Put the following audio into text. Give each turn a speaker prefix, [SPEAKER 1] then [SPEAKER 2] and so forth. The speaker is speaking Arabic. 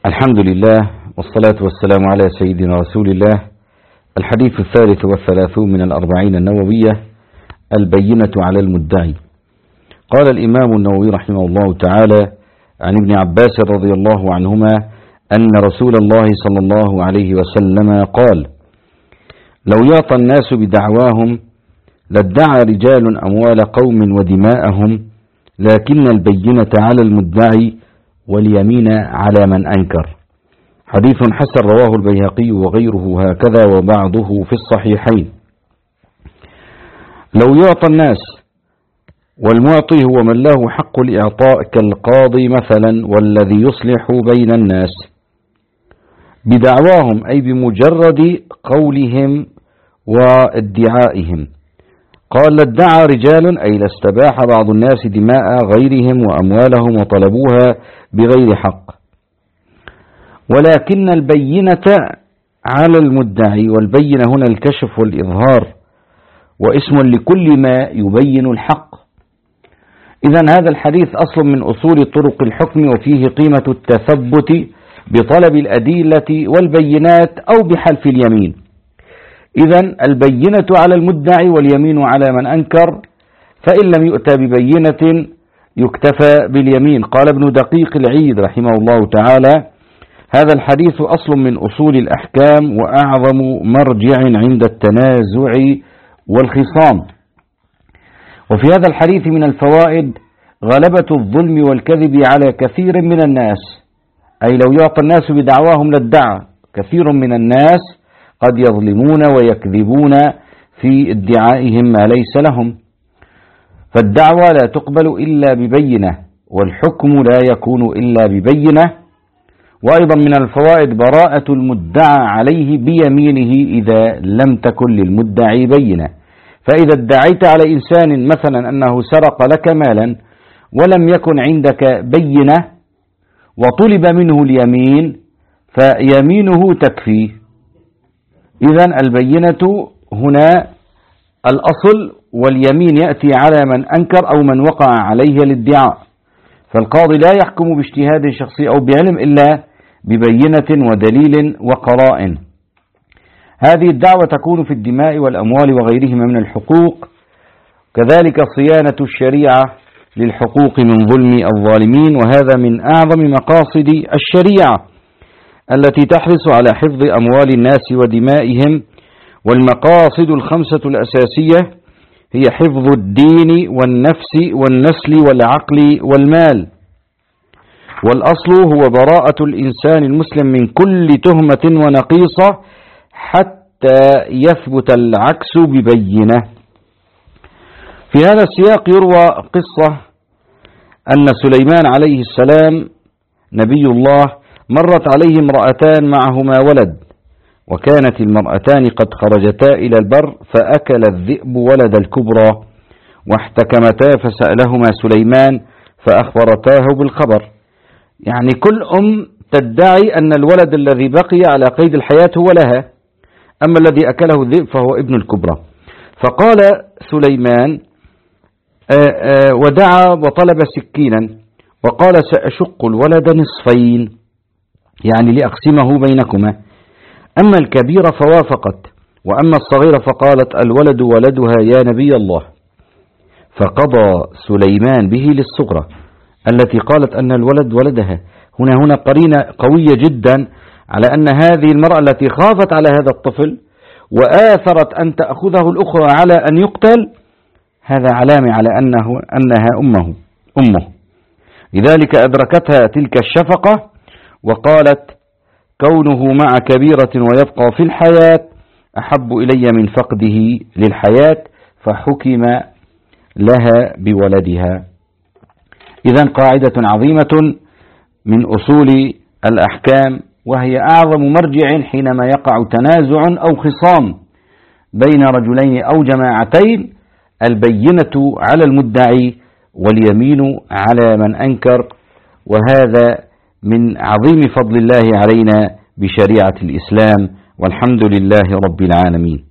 [SPEAKER 1] الحمد لله والصلاة والسلام على سيدنا رسول الله. الحديث 33 من الأربعين النووية: البينة على المدعي. قال الإمام النووي رحمه الله تعالى عن ابن عباس رضي الله عنهما أن رسول الله صلى الله عليه وسلم قال: لو يعطى الناس بدعواهم لادعى رجال أموال قوم ودماءهم، لكن البينة على المدعي واليمين على من أنكر. حديث حسن رواه البيهقي وغيره هكذا وبعضه في الصحيحين. لو يعطى الناس، والمعطي هو من له حق الإعطاء كالقاضي مثلا والذي يصلح بين الناس، بدعواهم أي بمجرد قولهم وادعائهم. قال: لادعى رجال أي لاستباح بعض الناس دماء غيرهم وأموالهم وطلبوها بغير حق، ولكن البينة على المدعي، والبينة هنا الكشف والإظهار، واسم لكل ما يبين الحق. إذن هذا الحديث أصل من أصول طرق الحكم، وفيه قيمة التثبت بطلب الأدلة والبينات أو بحلف اليمين. إذن البينة على المدعي واليمين على من أنكر، فإن لم يؤتى ببينة يكتفى باليمين. قال ابن دقيق العيد رحمه الله تعالى: هذا الحديث أصل من أصول الأحكام وأعظم مرجع عند التنازع والخصام. وفي هذا الحديث من الفوائد غلبة الظلم والكذب على كثير من الناس، أي لو يعطى الناس بدعواهم لادعى. كثير من الناس قد يظلمون ويكذبون في ادعائهم ما ليس لهم، فالدعوة لا تقبل إلا ببينة، والحكم لا يكون إلا ببينة. وأيضا من الفوائد براءة المدعى عليه بيمينه إذا لم تكن للمدعي بينة. فإذا ادعيت على إنسان مثلا أنه سرق لك مالا ولم يكن عندك بينة وطلب منه اليمين، فيمينه تكفي. إذن البينة هنا الأصل، واليمين يأتي على من أنكر أو من وقع عليه الادعاء. فالقاضي لا يحكم باجتهاد شخصي أو بعلم إلا ببينة ودليل وقرائن. هذه الدعوة تكون في الدماء والأموال وغيرهما من الحقوق، كذلك صيانة الشريعة للحقوق من ظلم الظالمين، وهذا من أعظم مقاصد الشريعة التي تحرص على حفظ أموال الناس ودمائهم. والمقاصد الخمسة الأساسية هي حفظ الدين والنفس والنسل والعقل والمال. والأصل هو براءة الإنسان المسلم من كل تهمة ونقيصة حتى يثبت العكس ببينة. في هذا السياق يروى قصة أن سليمان عليه السلام نبي الله مرت عليه امرأتان معهما ولد، وكانت المرأتان قد خرجتا إلى البر، فأكل الذئب ولد الكبرى، واحتكمتا فسألهما سليمان فأخبرتاه بالخبر. يعني كل تدعي أن الولد الذي بقي على قيد الحياة هو لها، أما الذي أكله الذئب فهو ابن الكبرى. فقال سليمان ودعا وطلب سكينا وقال: سأشق الولد نصفين، يعني لأقسمه بينكما. أما الكبيرة فوافقت، وأما الصغيرة فقالت: الولد ولدها يا نبي الله. فقضى سليمان به للصغرى التي قالت أن الولد ولدها. هنا قرينة قوية جدا على أن هذه المرأة التي خافت على هذا الطفل وآثرت أن تأخذه الأخرى على أن يقتل، هذا علامة على أنها أمه. لذلك أدركتها تلك الشفقة وقالت: كونه مع كبيرة ويبقى في الحياة أحب إلي من فقده للحياة، فحكم لها بولدها. إذن قاعدة عظيمة من أصول الأحكام، وهي أعظم مرجع حينما يقع تنازع أو خصام بين رجلين أو جماعتين: البينة على المدعي واليمين على من أنكر. وهذا من عظيم فضل الله علينا بشريعة الإسلام، والحمد لله رب العالمين.